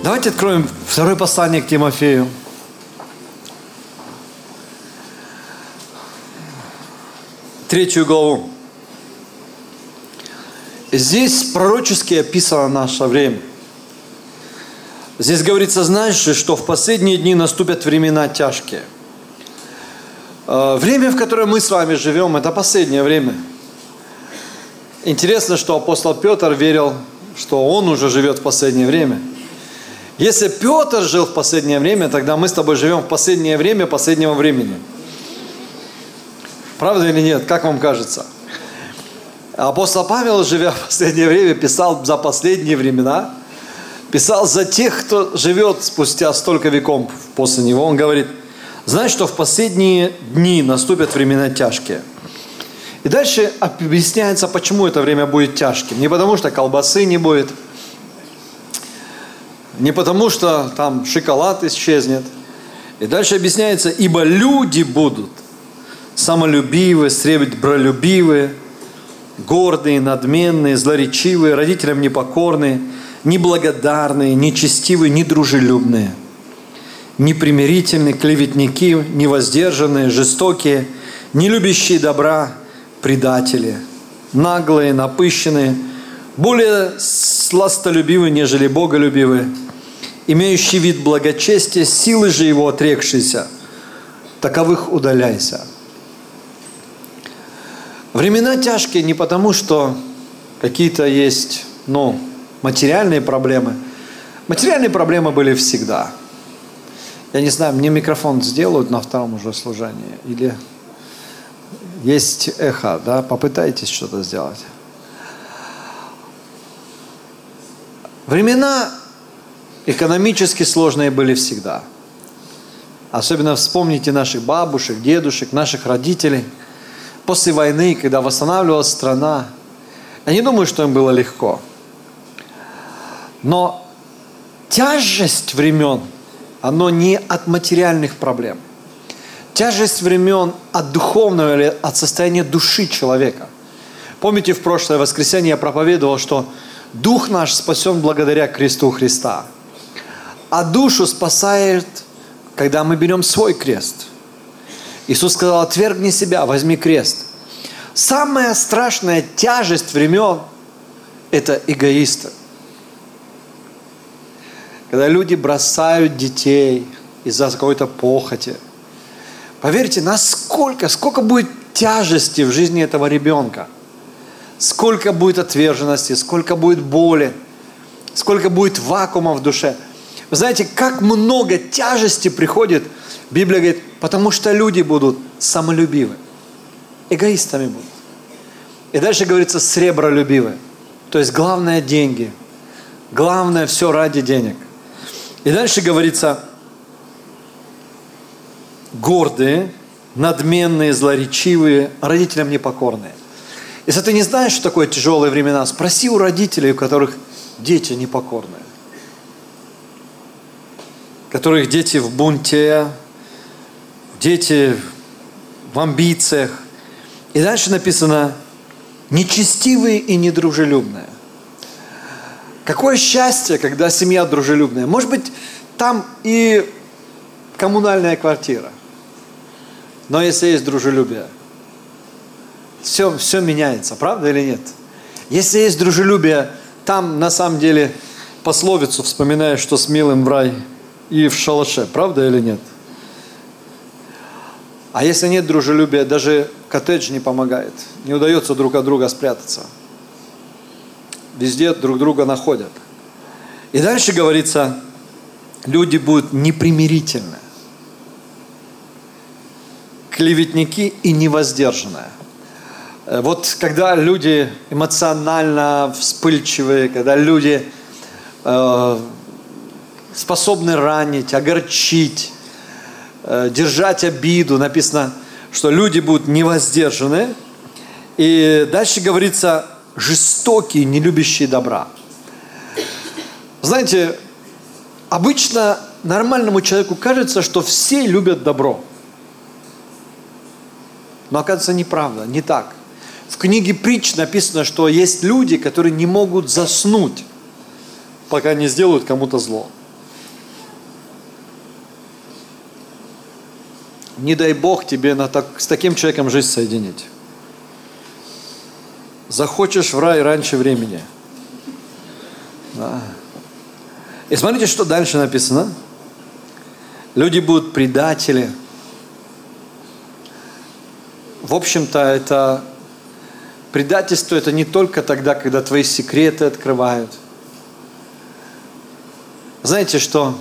Давайте откроем второе послание к Тимофею. Третью главу. Здесь пророчески описано наше время. Здесь говорится, знаешь же, что в последние дни наступят времена тяжкие. Время, в которое мы с вами живем, это последнее время. Интересно, что апостол Петр верил, что он уже живет в последнее время. Если Петр жил в последнее время, тогда мы с тобой живем в последнее время последнего времени. Правда или нет? Как вам кажется? Апостол Павел, живя в последнее время, писал за последние времена, писал за тех, кто живет спустя столько веков после него. Он говорит, знаешь, что в последние дни наступят времена тяжкие. И дальше объясняется, почему это время будет тяжким. Не потому, что колбасы не будет, не потому, что там шоколад исчезнет. И дальше объясняется, ибо люди будут самолюбивые, сребролюбивые, гордые, надменные, злоречивые, родителям непокорные, неблагодарные, нечестивые, недружелюбные, непримирительные, клеветники, невоздержанные, жестокие, не любящие добра, предатели, наглые, напыщенные, более сластолюбивые, нежели боголюбивые, имеющие вид благочестия, силы же его отрекшиеся, таковых удаляйся. Времена тяжкие не потому, что какие-то есть, материальные проблемы. Материальные проблемы были всегда. Я не знаю, мне микрофон сделают на втором уже служении? Или есть эхо, да? Попытайтесь что-то сделать. Времена экономически сложные были всегда. Особенно вспомните наших бабушек, дедушек, наших родителей. После войны, когда восстанавливалась страна, я не думаю, что им было легко. Но тяжесть времен, она не от материальных проблем. Тяжесть времен от духовного или от состояния души человека. Помните, в прошлое воскресенье я проповедовал, что дух наш спасен благодаря кресту Христа. А душу спасает, когда мы берем свой крест. Иисус сказал, отвергни себя, возьми крест. Самая страшная тяжесть времен – это эгоисты. Когда люди бросают детей из-за какой-то похоти. Поверьте, сколько будет тяжести в жизни этого ребенка. Сколько будет отверженности, сколько будет боли, сколько будет вакуума в душе. Вы знаете, как много тяжести приходит, Библия говорит, потому что люди будут самолюбивы, эгоистами будут. И дальше говорится, сребролюбивы. То есть главное деньги, главное все ради денег. И дальше говорится, гордые, надменные, злоречивые, родителям непокорные. Если ты не знаешь, что такое тяжелые времена, спроси у родителей, у которых дети непокорные. Которых дети в бунте, дети в амбициях. И дальше написано, нечестивые и недружелюбные. Какое счастье, когда семья дружелюбная. Может быть, там и коммунальная квартира. Но если есть дружелюбие, все меняется, правда или нет? Если есть дружелюбие, там на самом деле пословицу вспоминаешь, что с милым в рай и в шалаше, правда или нет? А если нет дружелюбия, даже коттедж не помогает. Не удается друг от друга спрятаться. Везде друг друга находят. И дальше говорится, люди будут непримирительны, клеветники и невоздержанные. Вот когда люди эмоционально вспыльчивые, когда люди способны ранить, огорчить, держать обиду, написано, что люди будут невоздержаны. И дальше говорится, жестокие, не любящие добра. Знаете, обычно нормальному человеку кажется, что все любят добро. Но оказывается неправда, не так. В книге Притч написано, что есть люди, которые не могут заснуть, пока не сделают кому-то зло. не дай Бог тебе с таким человеком жизнь соединить. Захочешь в рай раньше времени. Да. И смотрите, что дальше написано. Люди будут предатели. В общем-то, это предательство, это не только тогда, когда твои секреты открывают. Знаете, что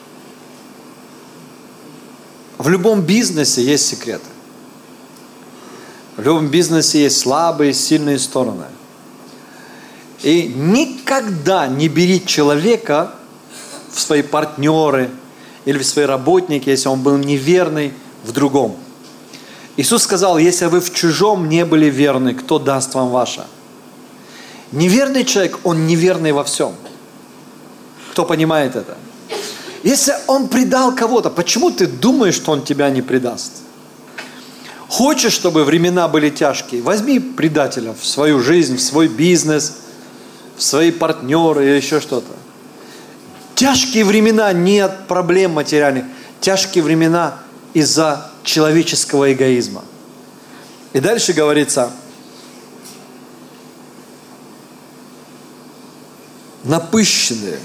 в любом бизнесе есть секреты. В любом бизнесе есть слабые и сильные стороны. И никогда не бери человека в свои партнеры или в свои работники, если он был неверный в другом. Иисус сказал, если вы в чужом не были верны, кто даст вам ваше? Неверный человек, он неверный во всем. Кто понимает это? Если он предал кого-то, почему ты думаешь, что он тебя не предаст? Хочешь, чтобы времена были тяжкие? Возьми предателя в свою жизнь, в свой бизнес, в свои партнеры или еще что-то. Тяжкие времена не от проблем материальных. Тяжкие времена из-за человеческого эгоизма. И дальше говорится, напыщенные.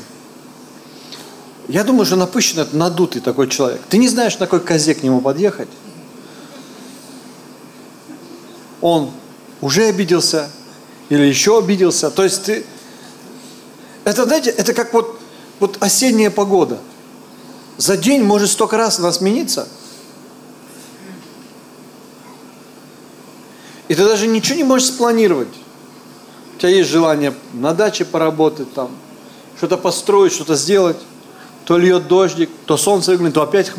Я думаю, что напыщенный – это надутый такой человек. Ты не знаешь, на какой козе к нему подъехать. Он уже обиделся или еще обиделся. То есть ты... Это, знаете, это как вот осенняя погода. За день может столько раз она смениться. И ты даже ничего не можешь спланировать. У тебя есть желание на даче поработать, там, что-то построить, что-то сделать. То льет дождик, то солнце выглянет, то опять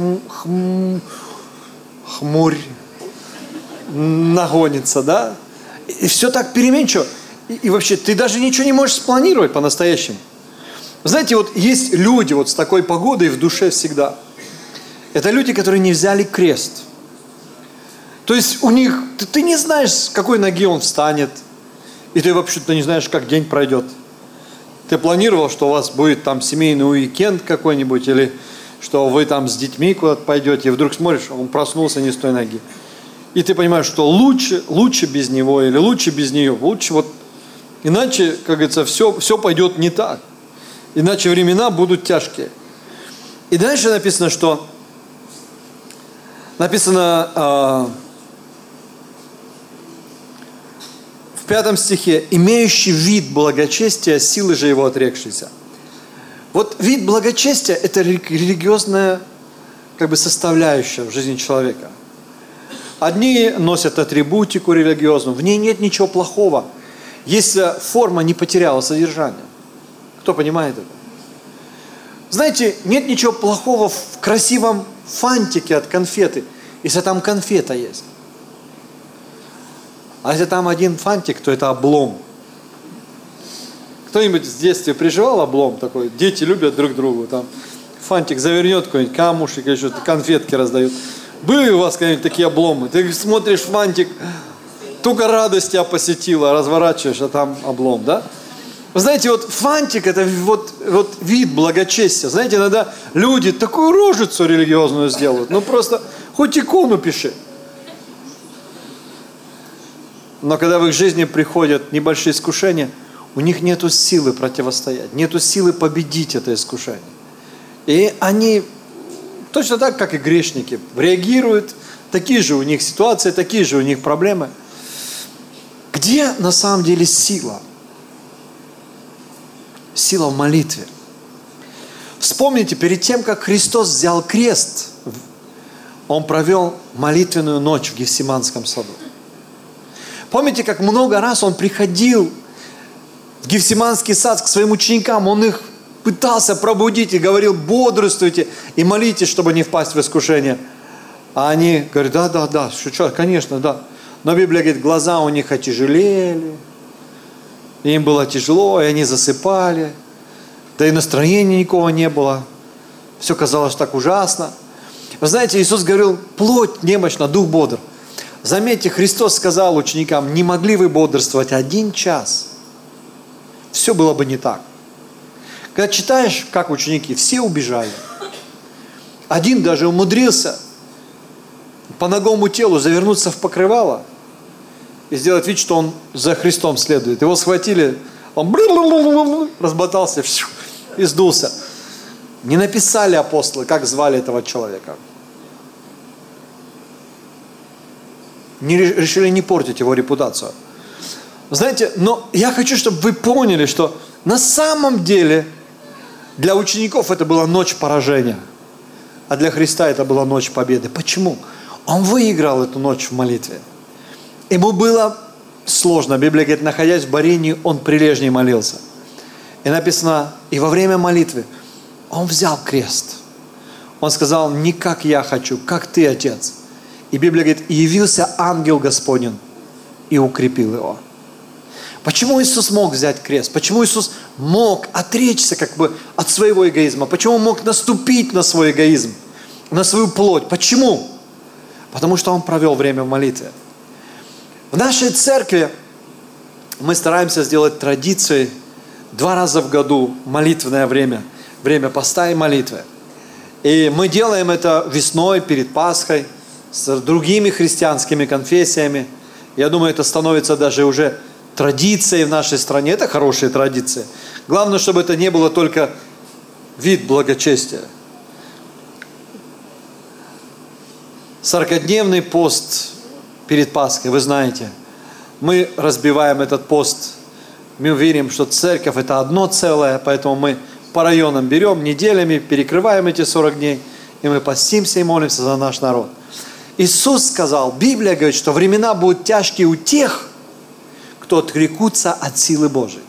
хмурь нагонится, да? И все так переменчиво. И вообще ты даже ничего не можешь спланировать по-настоящему. Знаете, вот есть люди вот с такой погодой в душе всегда. Это люди, которые не взяли крест. То есть у них, ты не знаешь, с какой ноги он встанет. И ты вообще-то не знаешь, как день пройдет. Ты планировал, что у вас будет там семейный уикенд какой-нибудь, или что вы там с детьми куда-то пойдете, и вдруг смотришь, он проснулся не с той ноги. И ты понимаешь, что лучше без него, или лучше без нее, лучше вот, иначе, как говорится, все пойдет не так. Иначе времена будут тяжкие. И дальше написано, что в 5 стихе, имеющий вид благочестия, силы же его отрекшийся. Вот вид благочестия – это религиозная составляющая в жизни человека. Одни носят атрибутику религиозную, в ней нет ничего плохого, если форма не потеряла содержание. Кто понимает это? Знаете, нет ничего плохого в красивом фантике от конфеты, если там конфета есть. А если там один фантик, то это облом. Кто-нибудь в детстве приживал облом такой? Дети любят друг другу. Там фантик завернет какой-нибудь камушек или что-то, конфетки раздают. Были у вас когда-нибудь такие обломы? Ты смотришь фантик, только радость тебя посетила, разворачиваешь, а там облом, да? Вы знаете, вот фантик – это вот вид благочестия. Знаете, иногда люди такую рожицу религиозную сделают. Ну просто хоть икону пиши. Но когда в их жизни приходят небольшие искушения, у них нету силы противостоять, нету силы победить это искушение. И они точно так, как и грешники, реагируют, такие же у них ситуации, такие же у них проблемы. Где на самом деле сила? Сила в молитве. Вспомните, перед тем, как Христос взял крест, Он провел молитвенную ночь в Гефсиманском саду. Помните, как много раз Он приходил в Гефсиманский сад к своим ученикам, Он их пытался пробудить и говорил: бодрствуйте и молитесь, чтобы не впасть в искушение. А они говорят: да, что, конечно, да. Но Библия говорит, глаза у них отяжелели, им было тяжело, и они засыпали, да и настроения никакого не было. Все казалось так ужасно. Вы знаете, Иисус говорил: плоть немощна, дух бодр. Заметьте, Христос сказал ученикам: не могли вы бодрствовать 1 час, все было бы не так. Когда читаешь, как ученики, все убежали. Один даже умудрился по нагому телу завернуться в покрывало и сделать вид, что он за Христом следует. Его схватили, он размотался и сдулся. Не написали апостолы, как звали этого человека. Решили не портить его репутацию. Знаете, но я хочу, чтобы вы поняли, что на самом деле для учеников это была ночь поражения, а для Христа это была ночь победы. Почему? Он выиграл эту ночь в молитве. Ему было сложно. Библия говорит, находясь в борении, он прилежней молился. И написано, и во время молитвы он взял крест. Он сказал, не как я хочу, как ты, Отец. И Библия говорит, и явился ангел Господень и укрепил его. Почему Иисус мог взять крест? Почему Иисус мог отречься как бы от своего эгоизма? Почему он мог наступить на свой эгоизм, на свою плоть? Почему? Потому что он провел время в молитве. В нашей церкви мы стараемся сделать традицией 2 раза в году молитвенное время, время поста и молитвы. И мы делаем это весной, перед Пасхой, с другими христианскими конфессиями. Я думаю, это становится даже уже традицией в нашей стране. Это хорошие традиции. Главное, чтобы это не было только вид благочестия. 40-дневный пост перед Пасхой, вы знаете. Мы разбиваем этот пост. Мы верим, что церковь это одно целое, поэтому мы по районам берем, неделями перекрываем эти 40 дней, и мы постимся и молимся за наш народ. Иисус сказал, Библия говорит, что времена будут тяжкие у тех, кто отрекутся от силы Божией.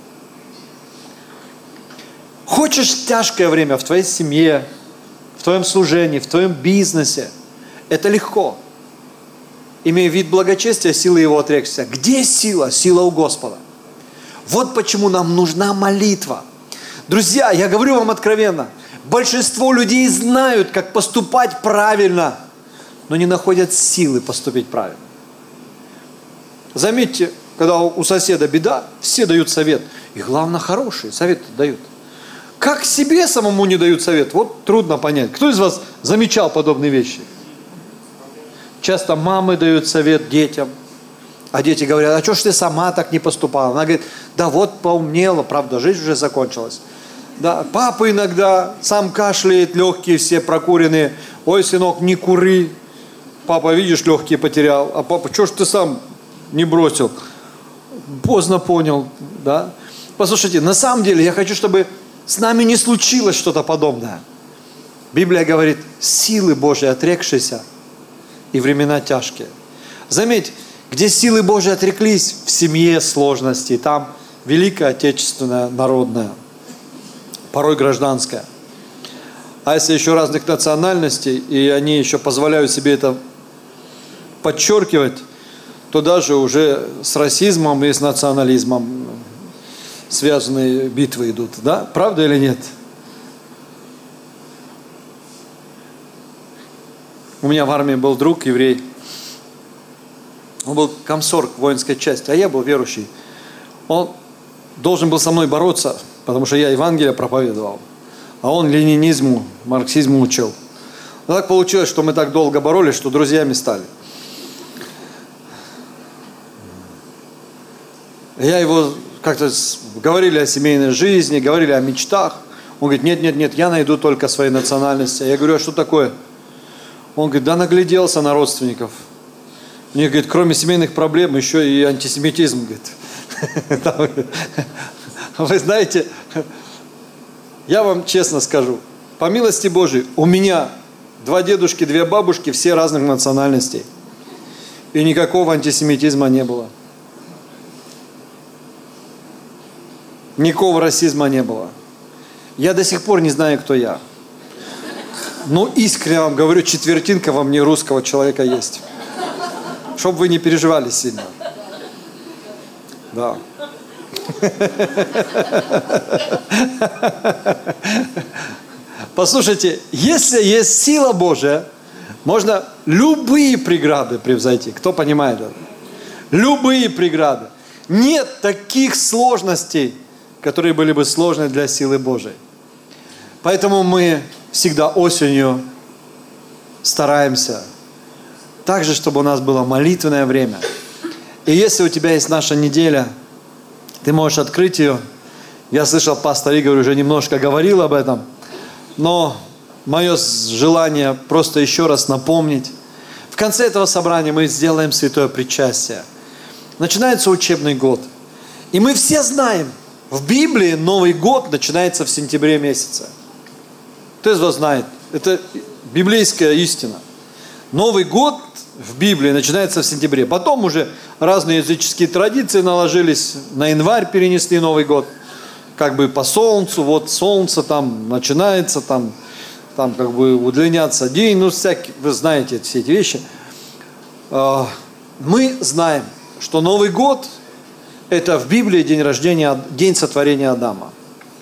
Хочешь тяжкое время в твоей семье, в твоем служении, в твоем бизнесе, это легко. Имея вид благочестия, силы его отречься. Где сила? Сила у Господа. Вот почему нам нужна молитва. Друзья, я говорю вам откровенно, большинство людей знают, как поступать правильно, но не находят силы поступить правильно. Заметьте, когда у соседа беда, все дают совет. И главное, хорошие советы дают. Как себе самому не дают совет? Вот трудно понять. Кто из вас замечал подобные вещи? Часто мамы дают совет детям, а дети говорят, а что ж ты сама так не поступала? Она говорит, да вот поумнела, правда, жизнь уже закончилась. Да, папа иногда сам кашляет, легкие все прокуренные. Ой, сынок, не кури. Папа, видишь, легкие потерял. А папа, что ж ты сам не бросил? Поздно понял, да? Послушайте, на самом деле я хочу, чтобы с нами не случилось что-то подобное. Библия говорит, силы Божьи отрекшиеся, и времена тяжкие. Заметь, где силы Божьи отреклись, в семье сложности, там Великая Отечественная народная, порой гражданская. А если еще разных национальностей, и они еще позволяют себе это подчеркивать, то даже уже с расизмом и с национализмом связанные битвы идут. Да? Правда или нет? У меня в армии был друг, еврей. Он был комсорг воинской части, а я был верующий. Он должен был со мной бороться, потому что я Евангелие проповедовал. А он ленинизму, марксизму учил. Но так получилось, что мы так долго боролись, что друзьями стали. Я его как-то говорили о семейной жизни, говорили о мечтах. Он говорит, нет, я найду только своей национальности. Я говорю, а что такое? Он говорит, да нагляделся на родственников. У них, говорит, кроме семейных проблем, еще и антисемитизм, говорит. Вы знаете, я вам честно скажу, по милости Божией, у меня 2 дедушки, 2 бабушки, все разных национальностей. И никакого антисемитизма не было. Никакого расизма не было. Я до сих пор не знаю, кто я. Но искренне вам говорю, четвертинка во мне русского человека есть. Чтоб вы не переживали сильно. Да. Послушайте, если есть сила Божия, можно любые преграды превзойти. Кто понимает это? Любые преграды. Нет таких сложностей, которые были бы сложны для силы Божией. Поэтому мы всегда осенью стараемся также, чтобы у нас было молитвенное время. И если у тебя есть наша неделя, ты можешь открыть ее. Я слышал, пастор Игорь уже немножко говорил об этом, но мое желание просто еще раз напомнить. В конце этого собрания мы сделаем святое причастие. Начинается учебный год. И мы все знаем, в Библии Новый год начинается в сентябре месяце. Кто из вас знает? Это библейская истина. Новый год в Библии начинается в сентябре. Потом уже разные языческие традиции наложились. На январь перенесли Новый год. Как бы по солнцу. Вот солнце там начинается, там как бы удлиняться день. Ну, всякие, вы знаете все эти вещи. Мы знаем, что Новый год – это в Библии день рождения, день сотворения Адама.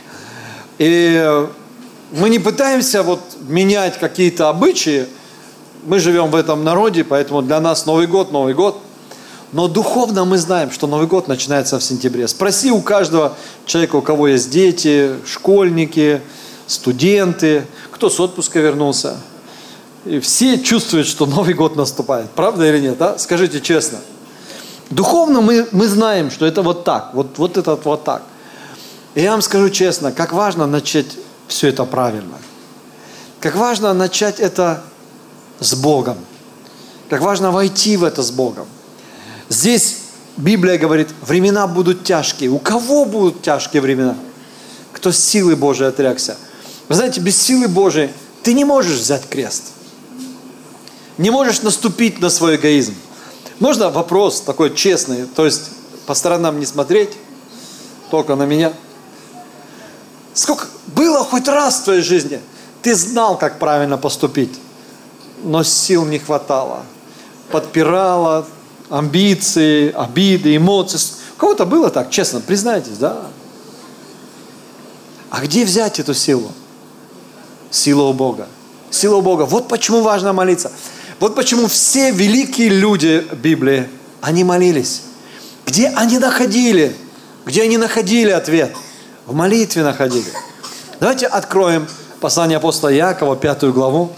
И мы не пытаемся вот менять какие-то обычаи. Мы живем в этом народе, поэтому для нас Новый год. Но духовно мы знаем, что Новый год начинается в сентябре. Спроси у каждого человека, у кого есть дети, школьники, студенты, кто с отпуска вернулся. И все чувствуют, что Новый год наступает. Правда или нет? А? Скажите честно. Духовно мы знаем, что это вот так. Вот это вот так. И я вам скажу честно, как важно начать все это правильно. Как важно начать это с Богом. Как важно войти в это с Богом. Здесь Библия говорит, времена будут тяжкие. У кого будут тяжкие времена? Кто с силы Божией отрекся. Вы знаете, без силы Божией ты не можешь взять крест. Не можешь наступить на свой эгоизм. Можно вопрос такой честный, то есть по сторонам не смотреть, только на меня? Сколько было хоть раз в твоей жизни, ты знал, как правильно поступить, но сил не хватало. Подпирало амбиции, обиды, эмоции. У кого-то было так, честно, признайтесь, да? А где взять эту силу? Сила у Бога. Сила у Бога. Вот почему важно молиться. Вот почему все великие люди Библии, они молились. Где они находили? Где они находили ответ? В молитве находили. Давайте откроем послание апостола Иакова, 5 главу.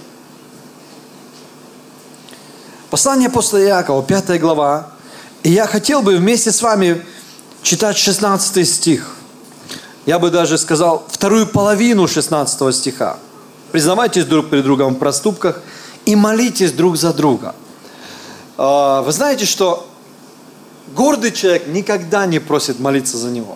Послание апостола Иакова, 5 глава. И я хотел бы вместе с вами читать 16 стих. Я бы даже сказал вторую половину 16 стиха. Признавайтесь друг перед другом в проступках и молитесь друг за друга. Вы знаете, что гордый человек никогда не просит молиться за него.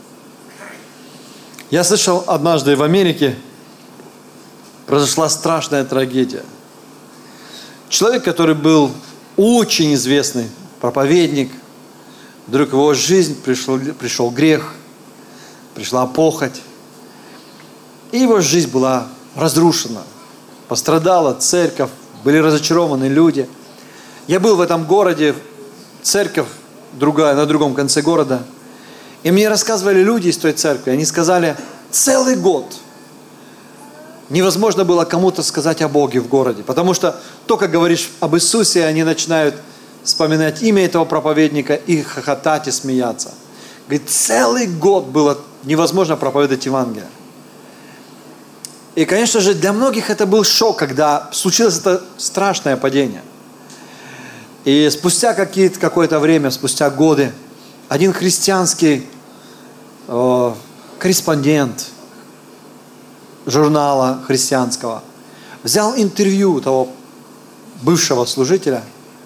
Я слышал, однажды в Америке произошла страшная трагедия. Человек, который был очень известный проповедник, вдруг в его жизнь пришел грех, пришла похоть, и его жизнь была разрушена. Пострадала церковь, были разочарованы люди. Я был в этом городе, церковь другая, на другом конце города. И мне рассказывали люди из той церкви, они сказали, целый год невозможно было кому-то сказать о Боге в городе. Потому что только говоришь об Иисусе, они начинают вспоминать имя этого проповедника и хохотать и смеяться. Говорит, целый год было невозможно проповедовать Евангелие. И, конечно же, для многих это был шок, когда случилось это страшное падение. И спустя какое-то время, спустя годы, один христианский корреспондент журнала христианского взял интервью того бывшего служителя.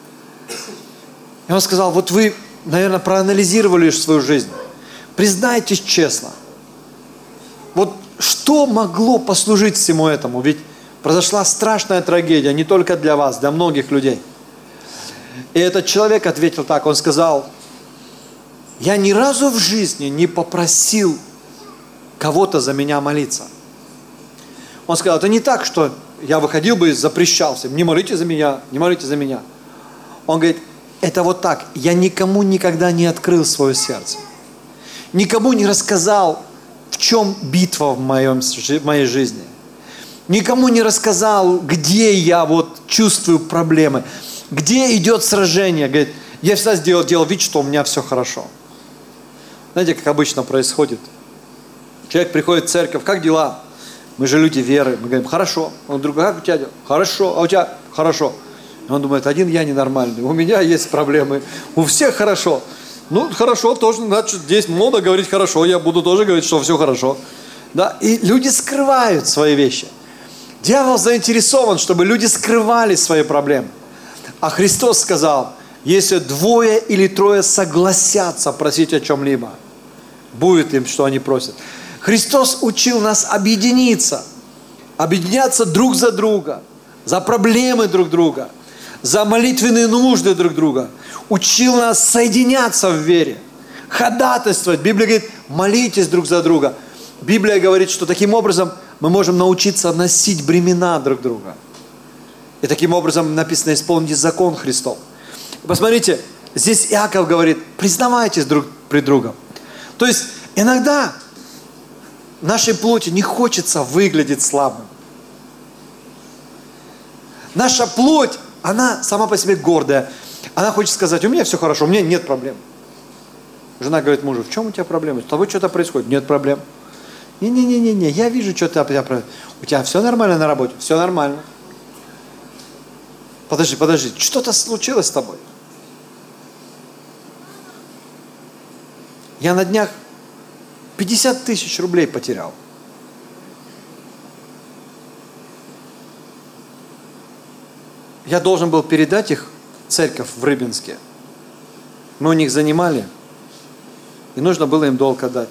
И он сказал, вот вы, наверное, проанализировали свою жизнь. Признайтесь честно. Вот что могло послужить всему этому? Ведь произошла страшная трагедия, не только для вас, для многих людей. И этот человек ответил так, он сказал, я ни разу в жизни не попросил кого-то за меня молиться. Он сказал, это не так, что я выходил бы и запрещал всем, не молите за меня, не молите за меня. Он говорит, это вот так, я никому никогда не открыл свое сердце. Никому не рассказал, в чем битва в моей жизни. Никому не рассказал, где я вот чувствую проблемы, где идет сражение. Говорит, я всегда делал вид, что у меня все хорошо. Знаете, как обычно происходит? Человек приходит в церковь, как дела? Мы же люди веры. Мы говорим, хорошо. Он вдруг, как у тебя дела? Хорошо. А у тебя? Хорошо. Он думает, один я ненормальный, у меня есть проблемы, у всех хорошо. Ну, хорошо, тоже, значит, здесь модно говорить хорошо, я буду тоже говорить, что все хорошо. Да? И люди скрывают свои вещи. Дьявол заинтересован, чтобы люди скрывали свои проблемы. А Христос сказал, если 2 или 3 согласятся просить о чем-либо, будет им, что они просят. Христос учил нас объединиться друг за друга, за проблемы друг друга, за молитвенные нужды друг друга. Учил нас соединяться в вере, ходатайствовать. Библия говорит, молитесь друг за друга. Библия говорит, что таким образом мы можем научиться носить бремена друг друга. И таким образом написано, исполните закон Христов. Посмотрите, здесь Иаков говорит, признавайтесь друг пред другом. То есть иногда нашей плоти не хочется выглядеть слабым. Наша плоть, она сама по себе гордая. Она хочет сказать, у меня все хорошо, у меня нет проблем. Жена говорит мужу, в чем у тебя проблемы? С тобой что-то происходит? Нет проблем. Не, я вижу, что ты у тебя все нормально на работе? Все нормально. Подожди, что-то случилось с тобой? Я на днях 50 000 рублей потерял. Я должен был передать их в церковь в Рыбинске. Мы у них занимали, и нужно было им долг отдать.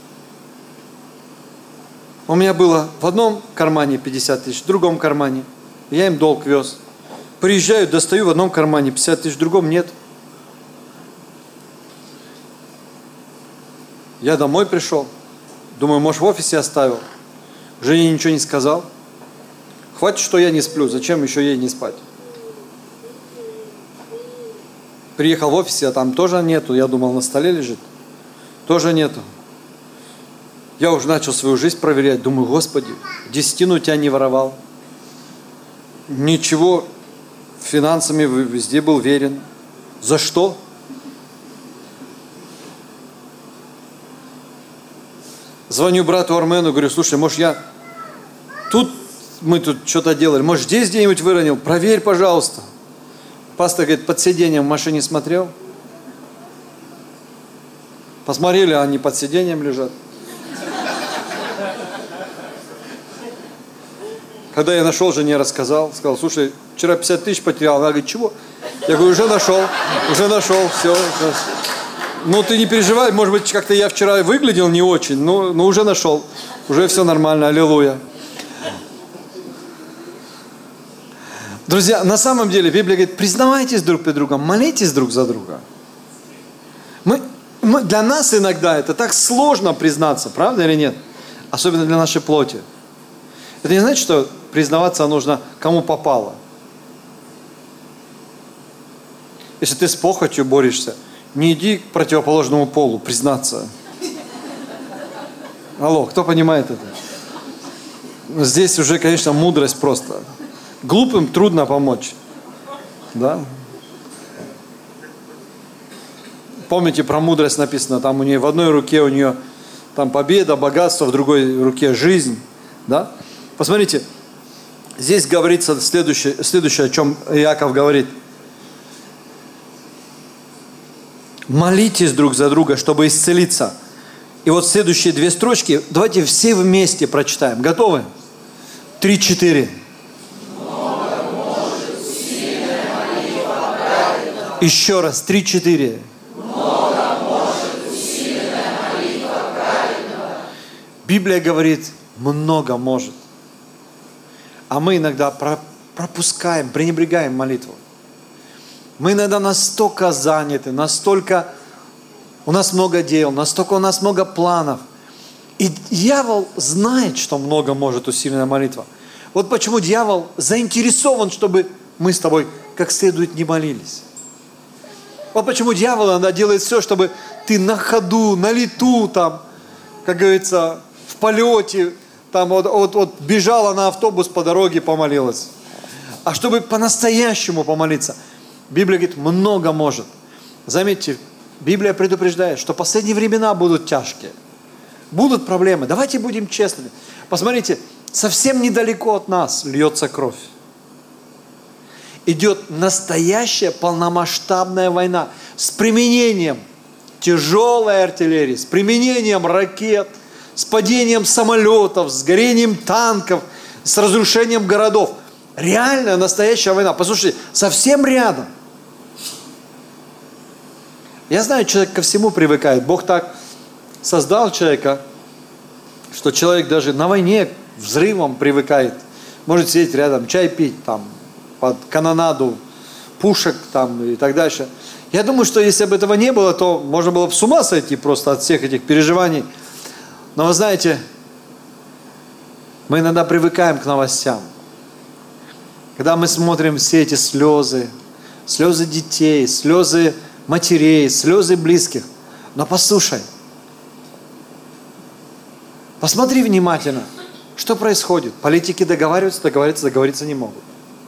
У меня было в одном кармане 50 000, в другом кармане. Я им долг вез. Приезжаю, достаю в одном кармане 50 000, в другом нет. Я домой пришел. Думаю, может, в офисе оставил. Жене ничего не сказал. Хватит, что я не сплю. Зачем еще ей не спать? Приехал в офисе, а там тоже нету. Я думал, на столе лежит. Тоже нету. Я уже начал свою жизнь проверять. Думаю, Господи, 10 у тебя не воровал. Ничего, финансами везде был верен. За что? Звоню брату Армену, говорю, слушай, может мы тут что-то делали, может здесь где-нибудь выронил? Проверь, пожалуйста. Пастор говорит, под сиденьем в машине смотрел. Посмотрели, а они под сиденьем лежат. Когда я нашел, жене рассказал, сказал, слушай, вчера 50 000 потерял. Она говорит, чего? Я говорю, уже нашел, все. Ну, ты не переживай, может быть, как-то я вчера выглядел не очень, но уже нашел, уже все нормально, аллилуйя. Друзья, на самом деле Библия говорит, признавайтесь друг перед другом, молитесь друг за друга. Для нас иногда это так сложно признаться, правда или нет? Особенно для нашей плоти. Это не значит, что признаваться нужно кому попало. Если ты с похотью борешься, не иди к противоположному полу признаться. Алло, кто понимает это? Здесь уже, конечно, мудрость просто. Глупым трудно помочь. Да? Помните, про мудрость написано, там у нее в одной руке у нее там победа, богатство, в другой руке жизнь. Да? Посмотрите, здесь говорится следующее, о чем Иаков говорит. Молитесь друг за друга, чтобы исцелиться. И вот следующие 2 строчки, давайте все вместе прочитаем. Готовы? 3, 4. Еще раз, 3, 4. Библия говорит, много может. А мы иногда пропускаем, пренебрегаем молитву. Мы иногда настолько заняты, настолько у нас много дел, настолько у нас много планов. И дьявол знает, что много может усиленная молитва. Вот почему дьявол заинтересован, чтобы мы с тобой как следует не молились. Вот почему дьявол иногда делает все, чтобы ты на ходу, на лету, там, как говорится, в полете, там вот бежала на автобус по дороге, помолилась. А чтобы по-настоящему помолиться, Библия говорит, много может. Заметьте, Библия предупреждает, что последние времена будут тяжкие. Будут проблемы. Давайте будем честными. Посмотрите, совсем недалеко от нас льется кровь. идет настоящая полномасштабная война с применением тяжелой артиллерии, с применением ракет, с падением самолетов, с горением танков, с разрушением городов. Реальная настоящая война. Послушайте, совсем рядом. Я знаю, человек ко всему привыкает. Бог так создал человека, что человек даже на войне к взрывам привыкает. Может сидеть рядом, чай пить там, под канонаду пушек там и так дальше. Я думаю, что если бы этого не было, то можно было бы с ума сойти просто от всех этих переживаний. Но вы знаете, мы иногда привыкаем к новостям. Когда мы смотрим все эти слезы, слезы детей, слезы матерей, слезы близких. Но послушай, посмотри внимательно, что происходит. Политики договориться не могут.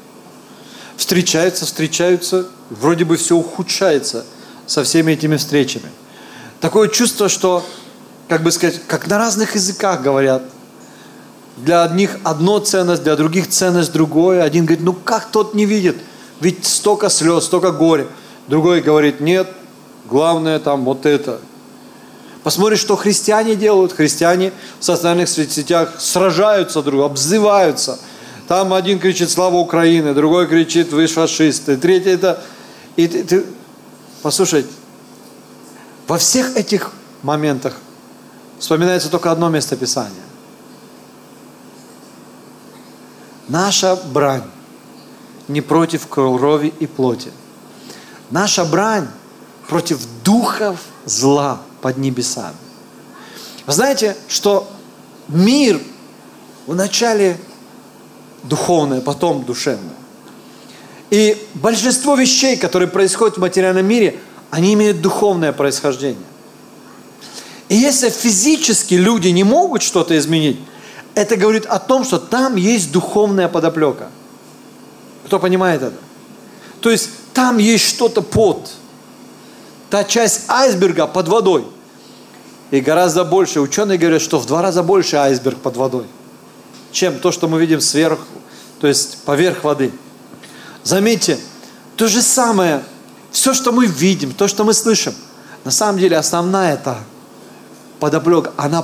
Встречаются, вроде бы все ухудшается со всеми этими встречами. Такое чувство, что, как бы сказать, как на разных языках говорят. Для одних одно ценность, для других ценность другое. Один говорит, ну как тот не видит? Ведь столько слез, столько горя. Другой говорит, нет, главное там вот это. Посмотри, что христиане делают. Христиане в социальных сетях сражаются друг другом, обзываются. Там один кричит «Слава Украине», другой кричит «Вы фашисты», третий это... И ты... Послушай, во всех этих моментах вспоминается только одно место Писания. Наша брань не против крови и плоти. Наша брань против духов зла под небесами. Вы знаете, что мир вначале духовное, потом душевное. И большинство вещей, которые происходят в материальном мире, они имеют духовное происхождение. И если физически люди не могут что-то изменить, это говорит о том, что там есть духовная подоплека. Кто понимает это? То есть там есть что-то под. Та часть айсберга под водой. И гораздо больше. Ученые говорят, что в 2 раза больше айсберг под водой, чем то, что мы видим сверху, то есть поверх воды. Заметьте, то же самое, все, что мы видим, то, что мы слышим, на самом деле основная эта подоплека, она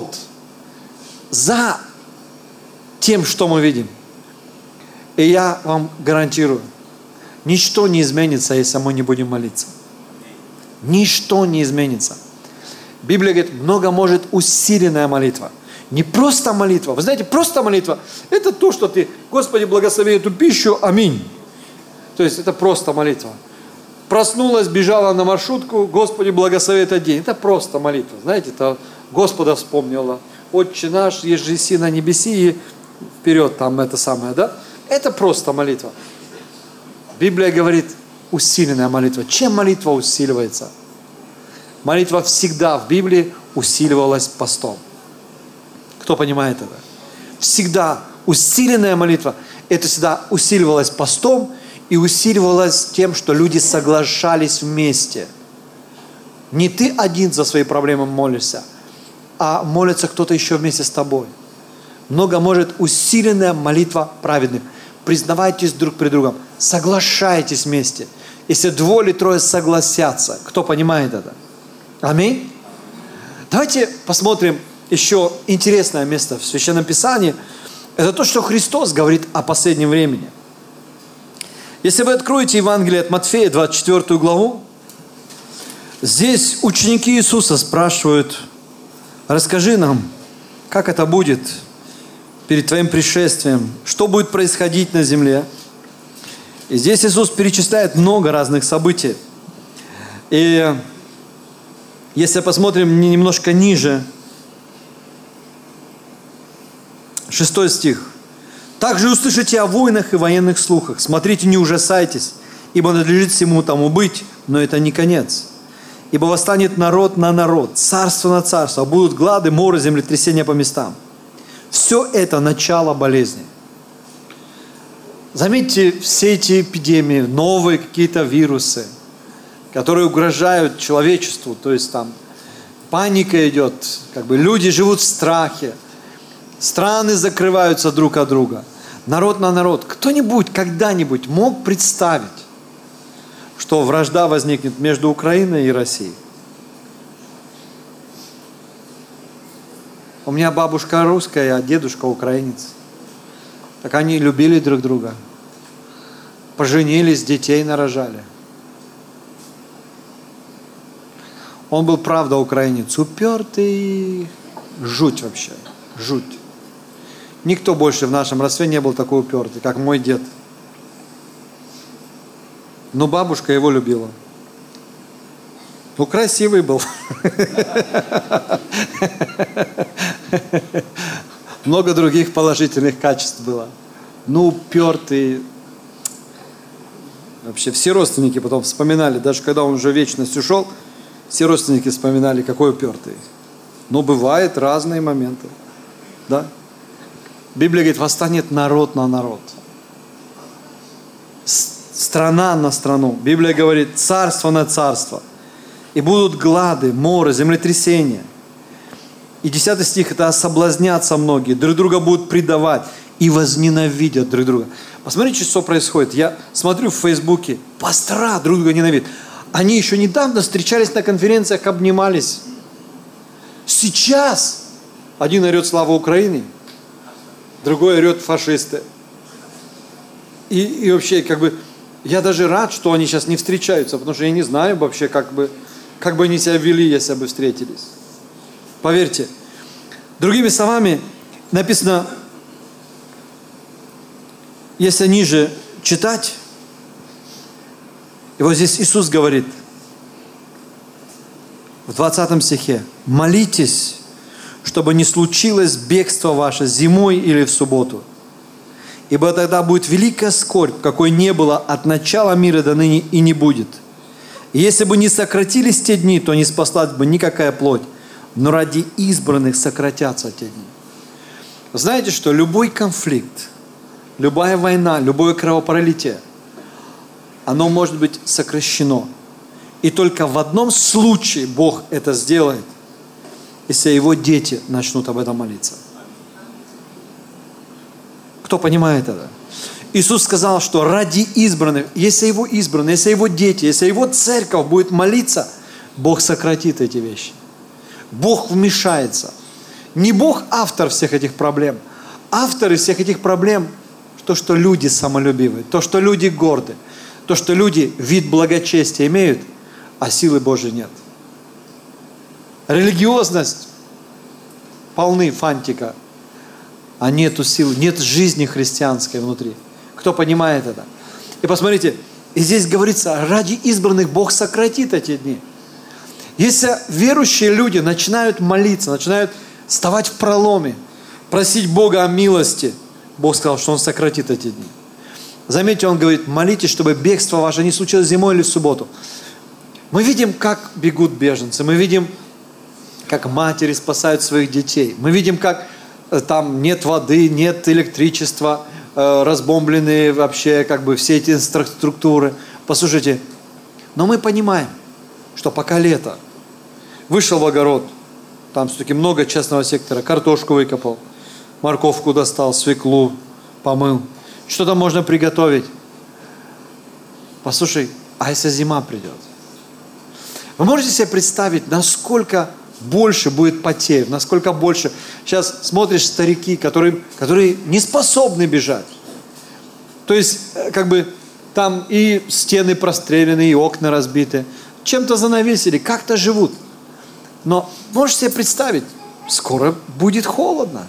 за тем, что мы видим. И я вам гарантирую, ничто не изменится, если мы не будем молиться. Ничто не изменится. Библия говорит, много может усиленная молитва. Не просто молитва. Вы знаете, просто молитва – это то, что ты, Господи, благослови эту пищу, аминь. То есть это просто молитва. Проснулась, бежала на маршрутку, Господи, благослови этот день. Это просто молитва. Знаете, это Господа вспомнила. Отче наш, ежеси на небеси, и вперед там это самое, да? Это просто молитва. Библия говорит, усиленная молитва. Чем молитва усиливается? Молитва всегда в Библии усиливалась постом. Кто понимает это? Всегда усиленная молитва, это всегда усиливалось постом и усиливалось тем, что люди соглашались вместе. Не ты один за свои проблемы молишься, а молится кто-то еще вместе с тобой. Много может усиленная молитва праведных. Признавайтесь друг перед другом, соглашайтесь вместе. Если 2 или 3 согласятся, кто понимает это? Аминь. Давайте посмотрим еще интересное место в Священном Писании. Это то, что Христос говорит о последнем времени. Если вы откроете Евангелие от Матфея, 24 главу, здесь ученики Иисуса спрашивают, расскажи нам, как это будет перед Твоим пришествием, что будет происходить на земле. И здесь Иисус перечисляет много разных событий. И если посмотрим немножко ниже, 6 стих. «Также услышите о войнах и военных слухах. Смотрите, не ужасайтесь, ибо надлежит всему тому быть, но это не конец. Ибо восстанет народ на народ, царство на царство, будут глады, моры, землетрясения по местам. Все это начало болезни». Заметьте, все эти эпидемии, новые какие-то вирусы, которые угрожают человечеству, то есть там паника идет, как бы люди живут в страхе, страны закрываются друг от друга, народ на народ. Кто-нибудь когда-нибудь мог представить, что вражда возникнет между Украиной и Россией? У меня бабушка русская, а дедушка украинец. Так они любили друг друга. Поженились, детей нарожали. Он был, правда, украинец. Упертый. Жуть вообще. Жуть. Никто больше в нашем родстве не был такой упертый, как мой дед. Но бабушка его любила. Ну, красивый был. Много других положительных качеств было. Ну, упертый. Вообще все родственники потом вспоминали, даже когда он уже в вечность ушел, все родственники вспоминали, какой упертый. Но бывают разные моменты. Да? Библия говорит, восстанет народ на народ. Страна на страну. Библия говорит, царство на царство. И будут глады, моры, землетрясения. И 10 стих, это соблазнятся многие, друг друга будут предавать и возненавидят друг друга. Посмотрите, что происходит. Я смотрю в Фейсбуке, пастора друг друга ненавидят. Они еще недавно встречались на конференциях, обнимались. Сейчас один орет слава Украине, другой орет фашисты. И вообще, я даже рад, что они сейчас не встречаются, потому что я не знаю вообще, как бы они себя вели, если бы встретились. Поверьте. Другими словами, написано, если ниже читать, и вот здесь Иисус говорит, в 20 стихе, молитесь, чтобы не случилось бегство ваше зимой или в субботу. Ибо тогда будет великая скорбь, какой не было от начала мира до ныне и не будет. И если бы не сократились те дни, то не спаслась бы никакая плоть, но ради избранных сократятся те дни. Знаете что? Любой конфликт, любая война, любое кровопролитие, оно может быть сокращено. И только в одном случае Бог это сделает, если Его дети начнут об этом молиться. Кто понимает это? Иисус сказал, что ради избранных, если Его избранные, если Его дети, если Его церковь будет молиться, Бог сократит эти вещи. Бог вмешается. Не Бог автор всех этих проблем. Авторы всех этих проблем то, что люди самолюбивы, то, что люди горды, то, что люди вид благочестия имеют, а силы Божьей нет. Религиозность полны фантика, а нету силы, нет жизни христианской внутри. Кто понимает это? И посмотрите, и здесь говорится, ради избранных Бог сократит эти дни. Если верующие люди начинают молиться, начинают вставать в проломе, просить Бога о милости, Бог сказал, что Он сократит эти дни. Заметьте, Он говорит, молитесь, чтобы бегство ваше не случилось зимой или в субботу. Мы видим, как бегут беженцы, мы видим, как матери спасают своих детей, мы видим, как там нет воды, нет электричества, разбомблены вообще все эти структуры. Послушайте, но мы понимаем, что пока лето, вышел в огород, там все-таки много частного сектора, картошку выкопал, морковку достал, свеклу помыл, что-то можно приготовить. Послушай, а если зима придет? Вы можете себе представить, насколько больше будет потерь, насколько больше. Сейчас смотришь старики, которые не способны бежать. То есть, там и стены прострелены, и окна разбиты. Чем-то занавесили, как-то живут. Но можешь себе представить, скоро будет холодно.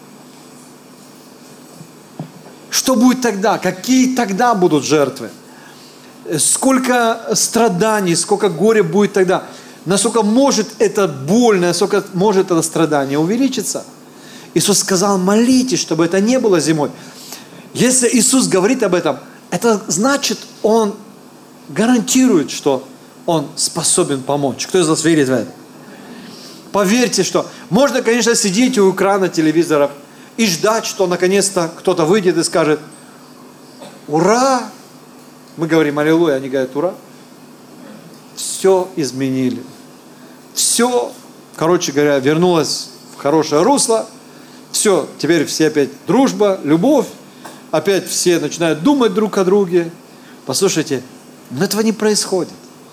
Что будет тогда? Какие тогда будут жертвы? Сколько страданий, сколько горя будет тогда? Насколько может эта боль, насколько может это страдание увеличиться? Иисус сказал, молитесь, чтобы это не было зимой. Если Иисус говорит об этом, это значит, Он гарантирует, что Он способен помочь. Кто из вас верит в это? Поверьте, что можно, конечно, сидеть у экрана телевизоров и ждать, что наконец-то кто-то выйдет и скажет, ура! Мы говорим аллилуйя, они говорят ура. Все изменили. Все, короче говоря, вернулось в хорошее русло. Все, теперь все опять дружба, любовь. опять все начинают думать друг о друге. Послушайте, но этого не происходит.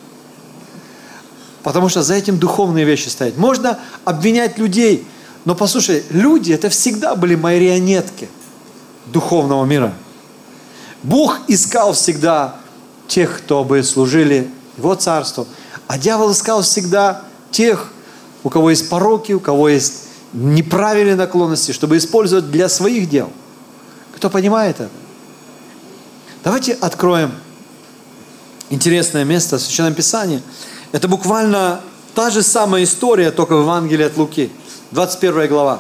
Потому что за этим духовные вещи стоят. Можно обвинять людей, но послушай, люди это всегда были марионетки духовного мира. Бог искал всегда тех, кто бы служили Его царству, а дьявол искал всегда тех, у кого есть пороки, у кого есть неправильные наклонности, чтобы использовать для своих дел. Кто понимает это? Давайте откроем интересное место в Священном Писании. Это буквально та же самая история, только в Евангелии от Луки, 21 глава.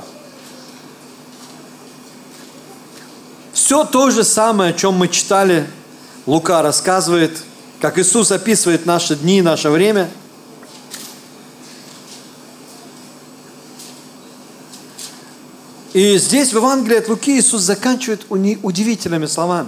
Все то же самое, о чем мы читали, Лука рассказывает, как Иисус описывает наши дни, наше время. И здесь в Евангелии от Луки Иисус заканчивает удивительными словами.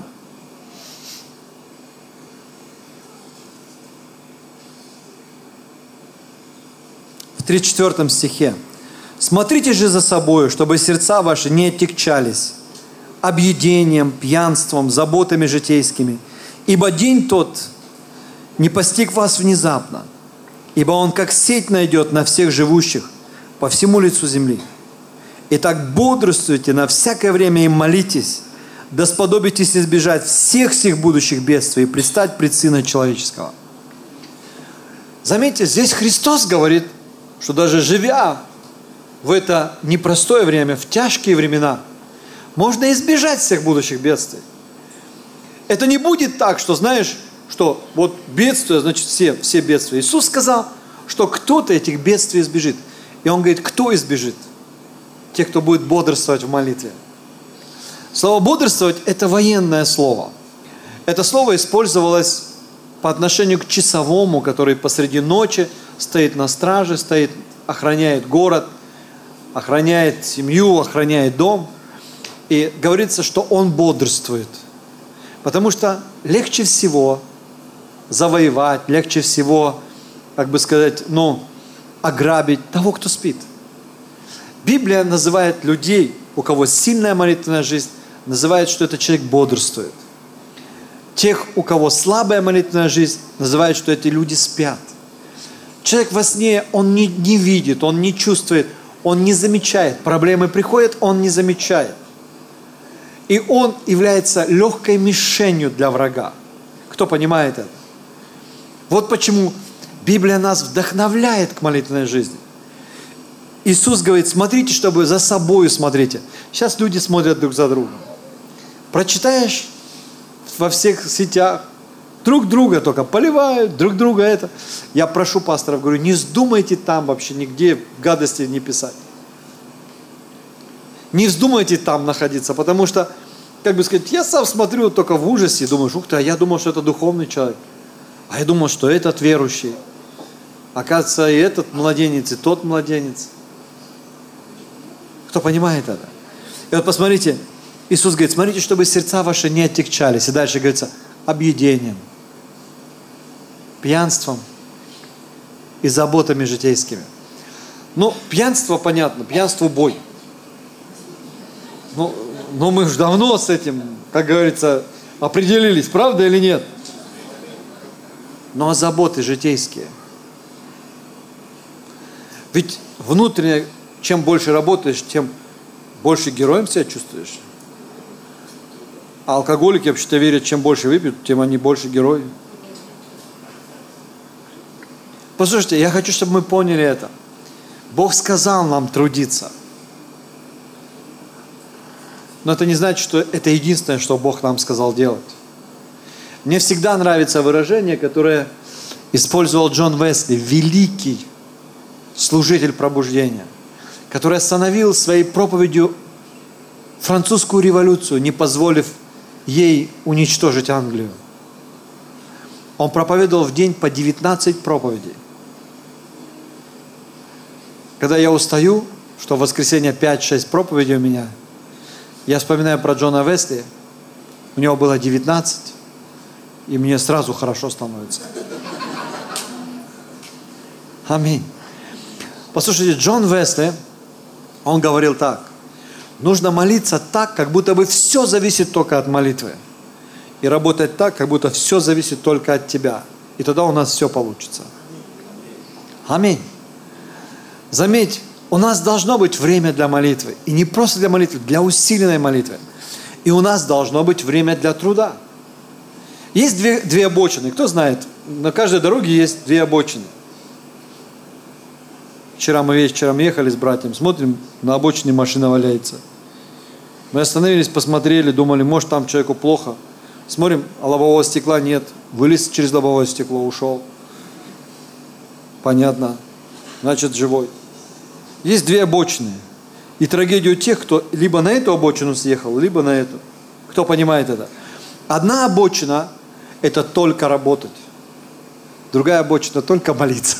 В 34 стихе. «Смотрите же за собой, чтобы сердца ваши не отягчались объедением, пьянством, заботами житейскими. Ибо день тот не постиг вас внезапно, ибо он как сеть найдет на всех живущих по всему лицу земли. Итак, бодрствуйте на всякое время и молитесь, да сподобитесь избежать всех сих будущих бедствий и предстать пред Сына Человеческого». Заметьте, здесь Христос говорит, что даже живя в это непростое время, в тяжкие времена, можно избежать всех будущих бедствий. Это не будет так, что, знаешь, что вот бедствия, значит все бедствия. Иисус сказал, что кто-то этих бедствий избежит. И Он говорит, кто избежит? Те, кто будет бодрствовать в молитве. Слово «бодрствовать» – это военное слово. Это слово использовалось по отношению к часовому, который посреди ночи стоит на страже, стоит, охраняет город, охраняет семью, охраняет дом. И говорится, что он бодрствует. Потому что легче всего завоевать, легче всего, как бы сказать, ограбить того, кто спит. Библия называет людей, у кого сильная молитвенная жизнь, называет, что этот человек бодрствует. Тех, у кого слабая молитвенная жизнь, называют, что эти люди спят. Человек во сне, он не видит, он не чувствует, он не замечает. Проблемы приходят, он не замечает. И он является легкой мишенью для врага. Кто понимает это? Вот почему Библия нас вдохновляет к молитвенной жизни. Иисус говорит, смотрите, чтобы за собой смотрите. Сейчас люди смотрят друг за другом. Прочитаешь во всех сетях, друг друга только поливают, друг друга это. Я прошу пасторов, говорю, не вздумайте там вообще нигде гадости не писать. Не вздумайте там находиться, потому что, как бы сказать, я сам смотрю только в ужасе и думаю, ух ты, а я думал, что это духовный человек. А я думал, что этот верующий. Оказывается, и этот младенец, и тот младенец. Кто понимает это? И вот посмотрите, Иисус говорит, смотрите, чтобы сердца ваши не отягчались. И дальше говорится, объедением, пьянством и заботами житейскими. Пьянство понятно, пьянство бой. Но мы же давно с этим, как говорится, определились, правда или нет? А заботы житейские. Ведь внутренне, чем больше работаешь, тем больше героем себя чувствуешь. А алкоголики вообще-то верят, чем больше выпьют, тем они больше герои. Послушайте, я хочу, чтобы мы поняли это. Бог сказал нам трудиться. Но это не значит, что это единственное, что Бог нам сказал делать. Мне всегда нравится выражение, которое использовал Джон Уэсли, великий служитель пробуждения, который остановил своей проповедью французскую революцию, не позволив ей уничтожить Англию. Он проповедовал в день по 19 проповедей. Когда я устаю, что в воскресенье 5-6 проповедей у меня, я вспоминаю про Джона Уэсли, у него было 19, и мне сразу хорошо становится. Аминь. Послушайте, Джон Уэсли, он говорил так, Нужно молиться так, как будто бы все зависит только от молитвы. И работать так, как будто все зависит только от тебя. И тогда у нас все получится. Аминь. Заметь, у нас должно быть время для молитвы. И не просто для молитвы, для усиленной молитвы. И у нас должно быть время для труда. Есть две обочины. Кто знает, на каждой дороге есть две обочины. Вчера мы вечером ехали с братьям, смотрим, на обочине машина валяется. Мы остановились, посмотрели, думали, может там человеку плохо. Смотрим, а лобового стекла нет. Вылез через лобовое стекло, ушел. Понятно. Значит, живой. Есть две обочины. И трагедия у тех, кто либо на эту обочину съехал, либо на эту. Кто понимает это? Одна обочина – это только работать. Другая обочина – только молиться.